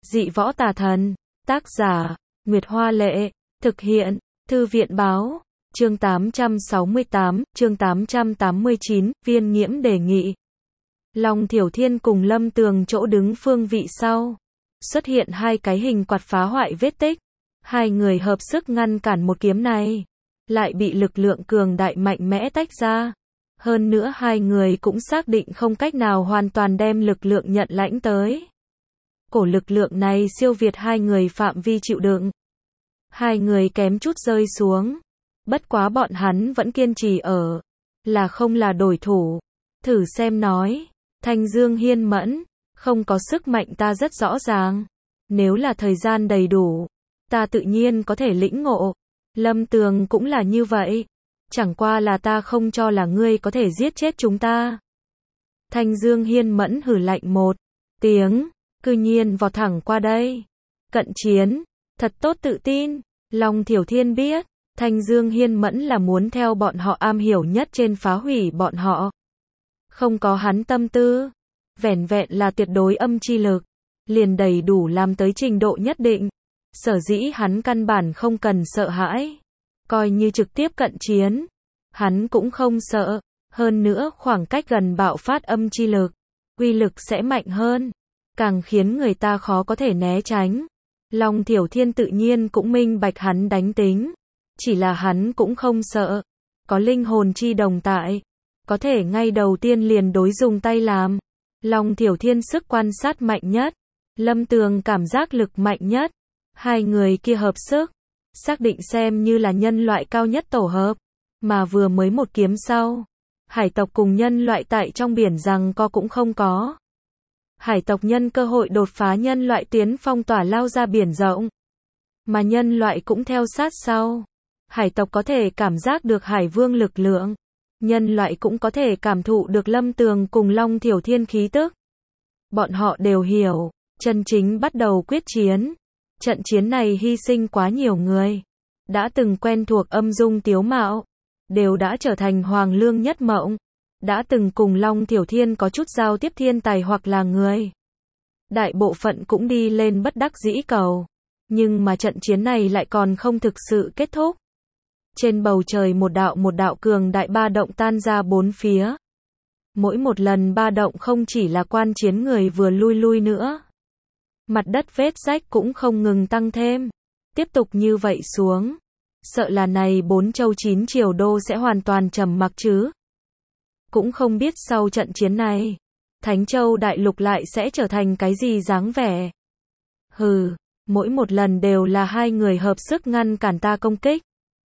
Dị võ tà thần. Tác giả, Nguyệt Hoa Lệ. Thực hiện, Thư viện Báo. Chương 868, chương 889, Viên Nghiễm đề nghị. Long Thiểu Thiên cùng Lâm Tường chỗ đứng phương vị sau. Xuất hiện hai cái hình quạt phá hoại vết tích. Hai người hợp sức ngăn cản một kiếm này. Lại bị lực lượng cường đại mạnh mẽ tách ra. Hơn nữa hai người cũng xác định không cách nào hoàn toàn đem lực lượng nhận lãnh tới. Cổ lực lượng này siêu việt hai người phạm vi chịu đựng. Hai người kém chút rơi xuống. Bất quá bọn hắn vẫn kiên trì ở. Là không là đổi thủ. Thử xem nói. Thanh Dương Hiên Mẫn. Không có sức mạnh ta rất rõ ràng. Nếu là thời gian đầy đủ. Ta tự nhiên có thể lĩnh ngộ. Lâm Tường cũng là như vậy. Chẳng qua là ta không cho là ngươi có thể giết chết chúng ta. Thanh Dương Hiên Mẫn hử lạnh một tiếng. Cư nhiên vọt thẳng qua đây. Cận chiến. Thật tốt tự tin. Long Thiểu Thiên biết. Thanh Dương Hiên Mẫn là muốn theo bọn họ am hiểu nhất trên phá hủy bọn họ. Không có hắn tâm tư. Vẻn vẹn là tuyệt đối âm chi lực. Liền đầy đủ làm tới trình độ nhất định. Sở dĩ hắn căn bản không cần sợ hãi. Coi như trực tiếp cận chiến. Hắn cũng không sợ. Hơn nữa khoảng cách gần bạo phát âm chi lực. Uy lực sẽ mạnh hơn. Càng khiến người ta khó có thể né tránh. Long Thiểu Thiên tự nhiên cũng minh bạch hắn đánh tính. Chỉ là hắn cũng không sợ. Có linh hồn chi đồng tại. Có thể ngay đầu tiên liền đối dùng tay làm. Long Thiểu Thiên sức quan sát mạnh nhất. Lâm Tường cảm giác lực mạnh nhất. Hai người kia hợp sức. Xác định xem như là nhân loại cao nhất tổ hợp. Mà vừa mới một kiếm sau. Hải tộc cùng nhân loại tại trong biển giằng co cũng không có. Hải tộc nhân cơ hội đột phá nhân loại tiến phong tỏa lao ra biển rộng. Mà nhân loại cũng theo sát sau. Hải tộc có thể cảm giác được hải vương lực lượng. Nhân loại cũng có thể cảm thụ được Lâm Tường cùng Long Thiểu Thiên khí tức. Bọn họ đều hiểu. Chân chính bắt đầu quyết chiến. Trận chiến này hy sinh quá nhiều người. Đã từng quen thuộc âm dung tiếu mạo. Đều đã trở thành hoàng lương nhất mộng. Đã từng cùng Long Thiểu Thiên có chút giao tiếp thiên tài hoặc là người. Đại bộ phận cũng đi lên bất đắc dĩ cầu. Nhưng mà trận chiến này lại còn không thực sự kết thúc. Trên bầu trời một đạo cường đại ba động tan ra bốn phía. Mỗi một lần ba động không chỉ là quan chiến người vừa lui nữa. Mặt đất vết rách cũng không ngừng tăng thêm. Tiếp tục như vậy xuống. Sợ là này 4 châu 9 triều đô sẽ hoàn toàn trầm mặc chứ. Cũng không biết sau trận chiến này. Thánh Châu Đại Lục lại sẽ trở thành cái gì dáng vẻ. Hừ, mỗi một lần đều là hai người hợp sức ngăn cản ta công kích.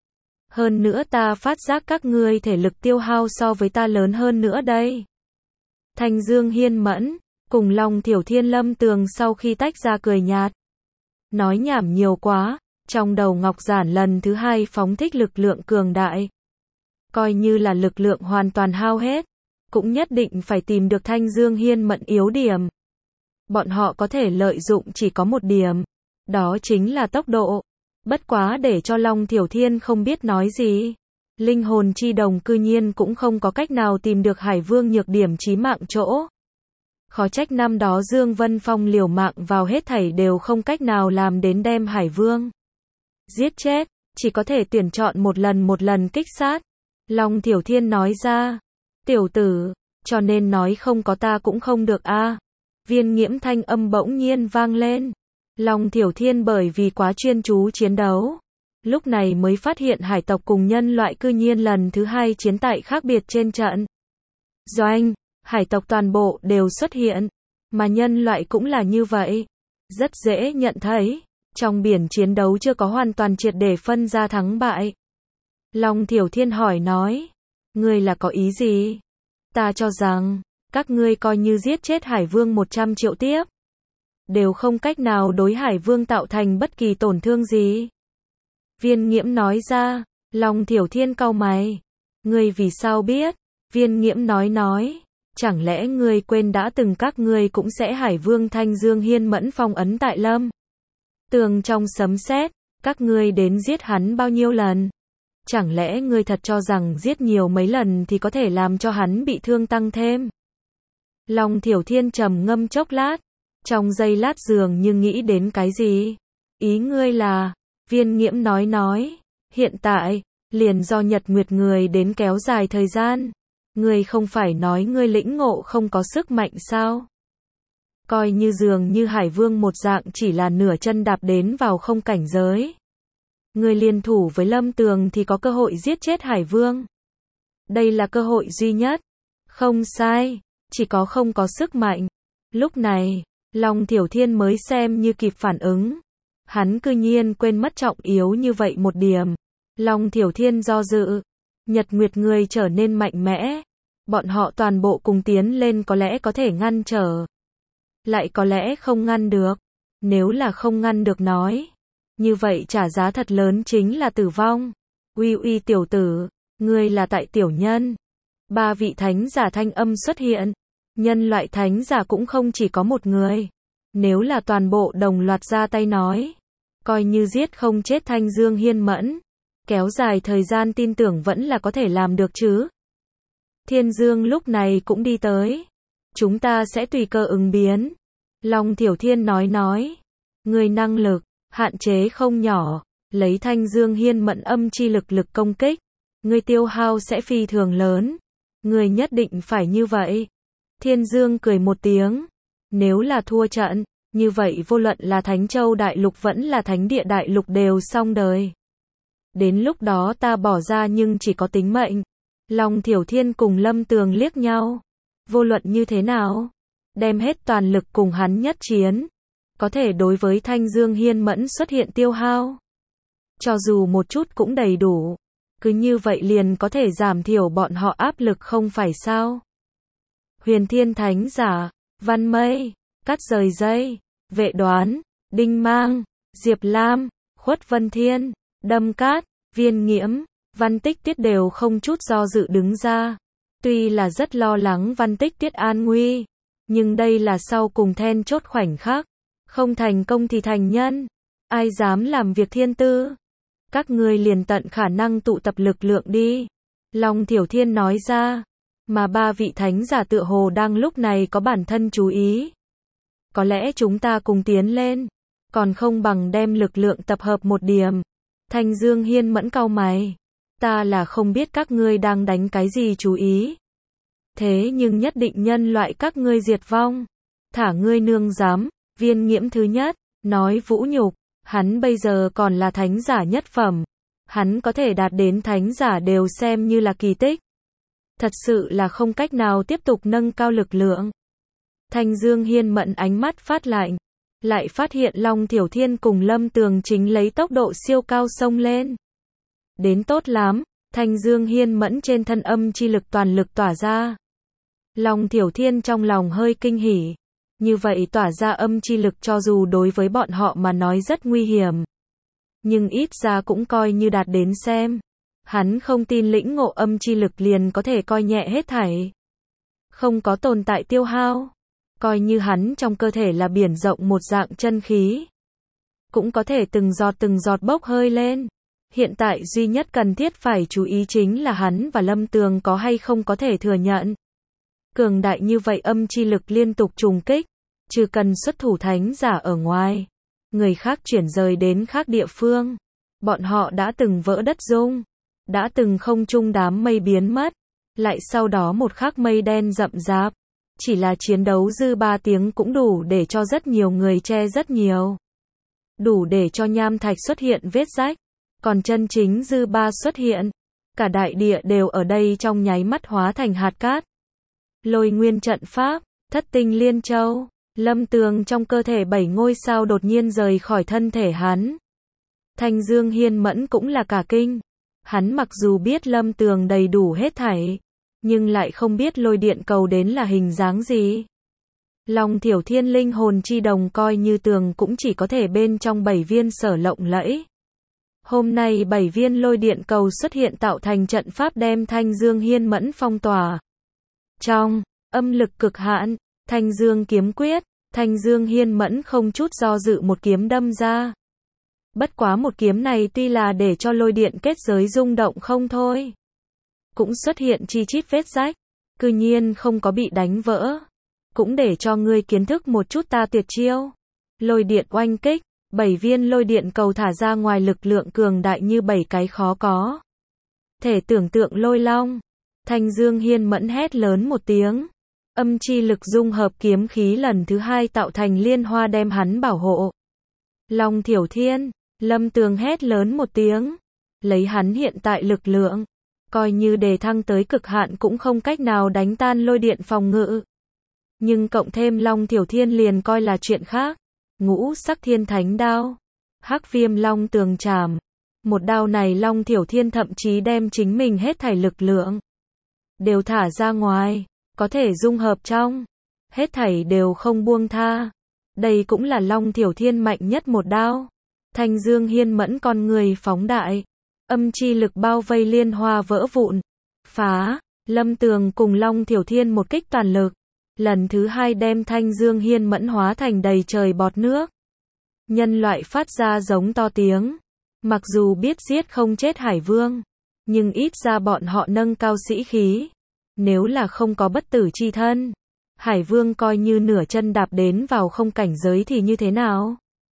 Hơn nữa ta phát giác các ngươi thể lực tiêu hao so với ta lớn hơn nữa đây. Thanh Dương Hiên Mẫn, cùng Long Thiểu Thiên Lâm Tường sau khi tách ra cười nhạt. Nói nhảm nhiều quá, trong đầu Ngọc Giản lần thứ hai phóng thích lực lượng cường đại. Coi như là lực lượng hoàn toàn hao hết, cũng nhất định phải tìm được Thanh Dương Hiên Mẫn yếu điểm. Bọn họ có thể lợi dụng chỉ có một điểm, đó chính là tốc độ. Bất quá để cho Long Thiểu Thiên không biết nói gì. Linh hồn chi đồng cư nhiên cũng không có cách nào tìm được Hải Vương nhược điểm chí mạng chỗ. Khó trách năm đó Dương Vân Phong liều mạng vào hết thảy đều không cách nào làm đến đem Hải Vương giết chết, chỉ có thể tuyển chọn một lần kích sát. Long Thiểu Thiên nói ra, tiểu tử, cho nên nói không có ta cũng không được a. Viên Nghiễm thanh âm bỗng nhiên vang lên. Long Thiểu Thiên bởi vì quá chuyên chú chiến đấu, lúc này mới phát hiện hải tộc cùng nhân loại cư nhiên lần thứ hai chiến tại khác biệt trên trận. Doanh, hải tộc toàn bộ đều xuất hiện, mà nhân loại cũng là như vậy. Rất dễ nhận thấy, trong biển chiến đấu chưa có hoàn toàn triệt để phân ra thắng bại. Long Thiểu Thiên hỏi nói, ngươi là có ý gì? Ta cho rằng, các ngươi coi như giết chết Hải Vương 100 triệu tiếp. Đều không cách nào đối Hải Vương tạo thành bất kỳ tổn thương gì. Viên Nghiễm nói ra. Long Thiểu Thiên cau mày. Ngươi vì sao biết? Viên Nghiễm nói. Chẳng lẽ ngươi quên đã từng các ngươi cũng sẽ Hải Vương Thanh Dương Hiên Mẫn phong ấn tại Lâm Tường trong sấm sét, các ngươi đến giết hắn bao nhiêu lần? Chẳng lẽ ngươi thật cho rằng giết nhiều mấy lần thì có thể làm cho hắn bị thương tăng thêm? Long Thiểu Thiên trầm ngâm chốc lát. Trong giây lát dường như nghĩ đến cái gì. Ý ngươi là, Viên Nghiễm nói, hiện tại, liền do Nhật Nguyệt người đến kéo dài thời gian. Ngươi không phải nói ngươi lĩnh ngộ không có sức mạnh sao? Coi như dường như Hải Vương một dạng chỉ là nửa chân đạp đến vào không cảnh giới. Ngươi liên thủ với Lâm Tường thì có cơ hội giết chết Hải Vương. Đây là cơ hội duy nhất. Không sai, chỉ có không có sức mạnh. Lúc này, Long Thiểu Thiên mới xem như kịp phản ứng. Hắn cư nhiên quên mất trọng yếu như vậy một điểm. Long Thiểu Thiên do dự. Nhật Nguyệt người trở nên mạnh mẽ. Bọn họ toàn bộ cùng tiến lên có lẽ có thể ngăn trở. Lại có lẽ không ngăn được. Nếu là không ngăn được nói. Như vậy trả giá thật lớn chính là tử vong. Uy tiểu tử, ngươi là tại tiểu nhân. Ba vị thánh giả thanh âm xuất hiện. Nhân loại thánh giả cũng không chỉ có một người. Nếu là toàn bộ đồng loạt ra tay nói. Coi như giết không chết Thanh Dương Hiên Mẫn. Kéo dài thời gian tin tưởng vẫn là có thể làm được chứ. Thiên Dương lúc này cũng đi tới. Chúng ta sẽ tùy cơ ứng biến. Long Thiểu Thiên nói. Người năng lực, hạn chế không nhỏ. Lấy Thanh Dương Hiên Mẫn âm chi lực công kích. Người tiêu hao sẽ phi thường lớn. Người nhất định phải như vậy. Thiên Dương cười một tiếng. Nếu là thua trận, như vậy vô luận là Thánh Châu Đại Lục vẫn là Thánh Địa Đại Lục đều xong đời. Đến lúc đó ta bỏ ra nhưng chỉ có tính mệnh. Long Thiểu Thiên cùng Lâm Tường liếc nhau. Vô luận như thế nào? Đem hết toàn lực cùng hắn nhất chiến. Có thể đối với Thanh Dương Hiên Mẫn xuất hiện tiêu hao. Cho dù một chút cũng đầy đủ. Cứ như vậy liền có thể giảm thiểu bọn họ áp lực không phải sao? Huyền Thiên Thánh Giả, Văn Mây, Cắt Rời Dây, Vệ Đoán, Đinh Mang, Diệp Lam, Khuất Vân Thiên, Đâm Cát, Viên Nghiễm, Văn Tích Tiết đều không chút do dự đứng ra. Tuy là rất lo lắng Văn Tích Tiết an nguy, nhưng đây là sau cùng then chốt khoảnh khắc. Không thành công thì thành nhân. Ai dám làm việc thiên tư? Các ngươi liền tận khả năng tụ tập lực lượng đi. Long Thiểu Thiên nói ra. Mà ba vị thánh giả tựa hồ đang lúc này có bản thân chú ý. Có lẽ chúng ta cùng tiến lên. Còn không bằng đem lực lượng tập hợp một điểm. Thanh Dương Hiên Mẫn cau mày. Ta là không biết các ngươi đang đánh cái gì chú ý. Thế nhưng nhất định nhân loại các ngươi diệt vong. Thả ngươi nương dám. Viên Nghiễm thứ nhất, nói vũ nhục. Hắn bây giờ còn là thánh giả nhất phẩm. Hắn có thể đạt đến thánh giả đều xem như là kỳ tích. Thật sự là không cách nào tiếp tục nâng cao lực lượng. Thanh Dương Hiên Mẫn ánh mắt phát lạnh. Lại phát hiện Long Thiểu Thiên cùng Lâm Tường chính lấy tốc độ siêu cao xông lên. Đến tốt lắm, Thanh Dương Hiên Mẫn trên thân âm chi lực toàn lực tỏa ra. Long Thiểu Thiên trong lòng hơi kinh hỉ. Như vậy tỏa ra âm chi lực cho dù đối với bọn họ mà nói rất nguy hiểm. Nhưng ít ra cũng coi như đạt đến xem. Hắn không tin lĩnh ngộ âm chi lực liền có thể coi nhẹ hết thảy. Không có tồn tại tiêu hao. Coi như hắn trong cơ thể là biển rộng một dạng chân khí. Cũng có thể từng giọt bốc hơi lên. Hiện tại duy nhất cần thiết phải chú ý chính là hắn và Lâm Tường có hay không có thể thừa nhận. Cường đại như vậy âm chi lực liên tục trùng kích. Trừ cần xuất thủ thánh giả ở ngoài. Người khác chuyển rời đến khác địa phương. Bọn họ đã từng vỡ đất rung. Đã từng không trung đám mây biến mất. Lại sau đó một khắc mây đen rậm rạp. Chỉ là chiến đấu dư 3 tiếng cũng đủ để cho rất nhiều người che rất nhiều. Đủ để cho nham thạch xuất hiện vết rách. Còn chân chính dư 3 xuất hiện. Cả đại địa đều ở đây trong nháy mắt hóa thành hạt cát. Lôi nguyên trận pháp, thất tinh liên châu. Lâm Tường trong cơ thể 7 ngôi sao đột nhiên rời khỏi thân thể hắn. Thanh Dương Hiên Mẫn cũng là cả kinh. Hắn mặc dù biết Lâm Tường đầy đủ hết thảy, nhưng lại không biết lôi điện cầu đến là hình dáng gì. Long Thiểu Thiên linh hồn chi đồng coi như tường cũng chỉ có thể bên trong 7 viên sở lộng lẫy. Hôm nay 7 viên lôi điện cầu xuất hiện tạo thành trận pháp đem Thanh Dương Hiên Mẫn phong tỏa. Trong âm lực cực hạn, Thanh Dương kiếm quyết, Thanh Dương Hiên Mẫn không chút do dự một kiếm đâm ra. Bất quá một kiếm này tuy là để cho lôi điện kết giới rung động không thôi. Cũng xuất hiện chi chít vết rách, cư nhiên không có bị đánh vỡ. cũng để cho ngươi kiến thức một chút ta tuyệt chiêu. Lôi điện oanh kích, 7 viên lôi điện cầu thả ra ngoài lực lượng cường đại như 7 cái khó có thể tưởng tượng lôi long. Thanh Dương Hiên Mẫn hét lớn một tiếng. Âm chi lực dung hợp kiếm khí lần thứ 2 tạo thành liên hoa đem hắn bảo hộ. Long Thiểu Thiên, Lâm Tường hét lớn một tiếng. Lấy hắn hiện tại lực lượng, coi như đề thăng tới cực hạn cũng không cách nào đánh tan lôi điện phòng ngự. Nhưng cộng thêm Long Thiểu Thiên liền coi là chuyện khác. Ngũ sắc thiên thánh đao, Hắc Viêm Long Tường Trảm. Một đao này Long Thiểu Thiên thậm chí đem chính mình hết thảy lực lượng đều thả ra ngoài, có thể dung hợp trong, hết thảy đều không buông tha. Đây cũng là Long Thiểu Thiên mạnh nhất một đao. Thanh Dương Hiên Mẫn con người phóng đại, âm chi lực bao vây liên hoa vỡ vụn, phá. Lâm Tường cùng Long Thiểu Thiên một kích toàn lực, lần thứ 2 đem Thanh Dương Hiên Mẫn hóa thành đầy trời bọt nước. Nhân loại phát ra giống to tiếng. Mặc dù biết giết không chết Hải Vương, nhưng ít ra bọn họ nâng cao sĩ khí. Nếu là không có bất tử chi thân, Hải Vương coi như nửa chân đạp đến vào không cảnh giới thì như thế nào?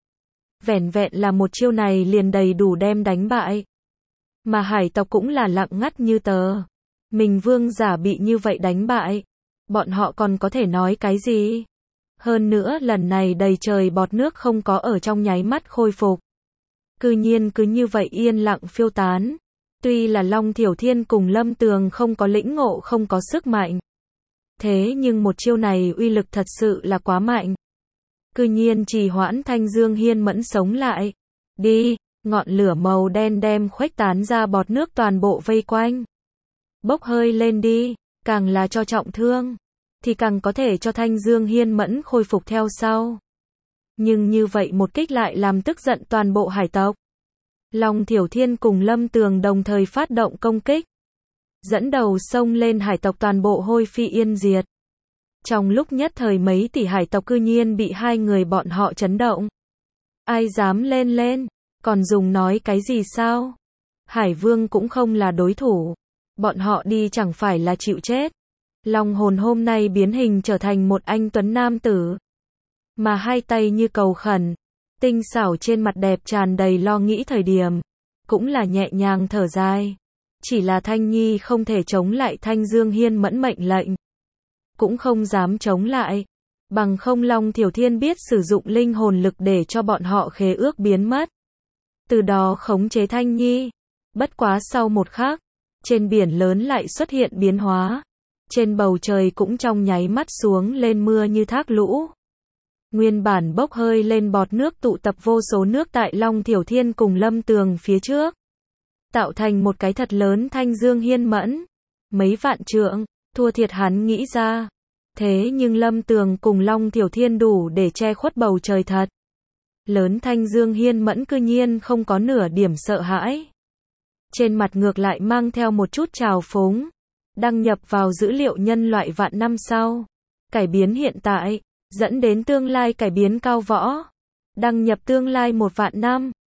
Vẻn vẹn là một chiêu này liền đầy đủ đem đánh bại. Mà hải tộc cũng là lặng ngắt như tờ. Mình vương giả bị như vậy đánh bại, bọn họ còn có thể nói cái gì? Hơn nữa lần này đầy trời bọt nước không có ở trong nháy mắt khôi phục. Cư nhiên cứ như vậy yên lặng phiêu tán. Tuy là Long Thiểu Thiên cùng Lâm Tường không có lĩnh ngộ, không có sức mạnh. Thế nhưng một chiêu này uy lực thật sự là quá mạnh. Cư nhiên trì hoãn Thanh Dương Hiên Mẫn sống lại. Đi, ngọn lửa màu đen đem khuếch tán ra bọt nước toàn bộ vây quanh. Bốc hơi lên đi, càng là cho trọng thương, thì càng có thể cho Thanh Dương Hiên Mẫn khôi phục theo sau. Nhưng như vậy một kích lại làm tức giận toàn bộ hải tộc. Long Thiểu Thiên cùng Lâm Tường đồng thời phát động công kích. Dẫn đầu xông lên hải tộc toàn bộ hôi phi yên diệt. Trong lúc nhất thời mấy tỷ hải tộc cư nhiên bị hai người bọn họ chấn động. Ai dám lên, còn dùng nói cái gì sao? Hải Vương cũng không là đối thủ. Bọn họ đi chẳng phải là chịu chết. Long hồn hôm nay biến hình trở thành một anh tuấn nam tử. Mà hai tay như cầu khẩn. Tinh xảo trên mặt đẹp tràn đầy lo nghĩ thời điểm. Cũng là nhẹ nhàng thở dài. Chỉ là Thanh Nhi không thể chống lại Thanh Dương Hiên Mẫn mệnh lệnh. Cũng không dám chống lại. Bằng không Long Thiểu Thiên biết sử dụng linh hồn lực để cho bọn họ khế ước biến mất. Từ đó khống chế Thanh Nhi. Bất quá sau một khắc, trên biển lớn lại xuất hiện biến hóa. Trên bầu trời cũng trong nháy mắt xuống lên mưa như thác lũ. Nguyên bản bốc hơi lên bọt nước tụ tập vô số nước tại Long Thiểu Thiên cùng Lâm Tường phía trước. Tạo thành một cái thật lớn Thanh Dương Hiên Mẫn. Mấy vạn trượng, thua thiệt hắn nghĩ ra. Thế nhưng Lâm Tường cùng Long Thiểu Thiên đủ để che khuất bầu trời thật lớn. Thanh Dương Hiên Mẫn cư nhiên không có nửa điểm sợ hãi. Trên mặt ngược lại mang theo một chút trào phúng. Đăng nhập vào dữ liệu nhân loại vạn năm sau. Cải biến hiện tại, dẫn đến tương lai cải biến cao võ. Đăng nhập tương lai 1 vạn năm.